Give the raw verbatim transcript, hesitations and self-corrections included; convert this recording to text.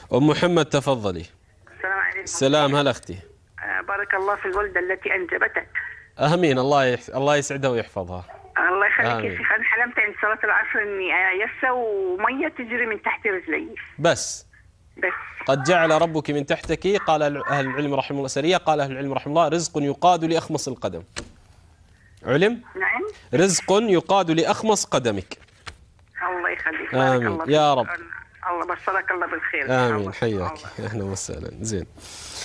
أم محمد تفضلي. السلام عليكم. السلام، هلا أختي. آه، بارك الله في الولدة التي أنجبتك. آمين. الله يح... الله يسعدها ويحفظها. الله يخليك يا آمين. شيخ. أنا حلمت عند صلاة العصر إني يسة ومية تجري من تحت رجلي بس بس. قد جعل ربك من تحتك، قال أهل العلم رحمه الله سرية، قال أهل العلم رحمه الله: رزق يقاد لأخمص القدم. علم؟ نعم. رزق يقاد لأخمص قدمك. الله يخليك. بارك آمين الله يا فيك. رب. الله بشرك الله بالخير. آمين. الله. حياك. الله. أهلا وسهلا. زين.